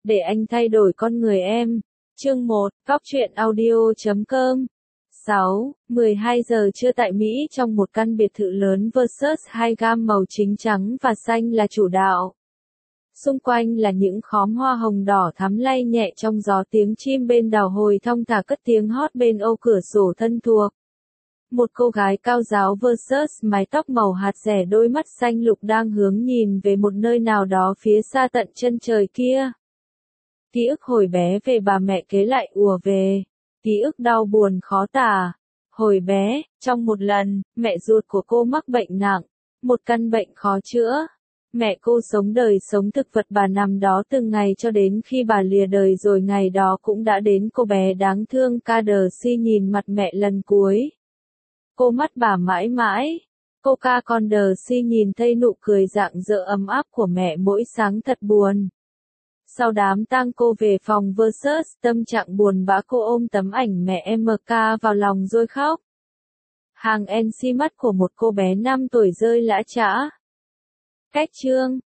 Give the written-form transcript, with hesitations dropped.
Để anh thay đổi con người em. Chương 1, Góc truyện audio.com 6, 12 giờ trưa tại Mỹ trong một căn biệt thự lớn versus hai gam màu chính trắng và xanh là chủ đạo. Xung quanh là những khóm hoa hồng đỏ thắm lay nhẹ trong gió, tiếng chim bên đào hồi thong thả cất tiếng hót bên ô cửa sổ thân thuộc. Một cô gái cao ráo versus mái tóc màu hạt rẻ, đôi mắt xanh lục đang hướng nhìn về một nơi nào đó phía xa tận chân trời kia. Ký ức hồi bé về bà mẹ kế lại ùa về. Ký ức đau buồn khó tả. Hồi bé, trong một lần, mẹ ruột của cô mắc bệnh nặng, một căn bệnh khó chữa. Mẹ cô sống đời sống thực vật, bà nằm đó từng ngày cho đến khi bà lìa đời rồi. Ngày đó cũng đã đến, cô bé đáng thương Candace nhìn mặt mẹ lần cuối. Cô mắt bà mãi mãi. Cô Candace nhìn thấy nụ cười rạng rỡ ấm áp của mẹ mỗi sáng thật buồn. Sau đám tang cô về phòng versus tâm trạng buồn bã, cô ôm tấm ảnh mẹ MK vào lòng rồi khóc. Hàng NC mắt của một cô bé 5 tuổi rơi lã chã. Cách chương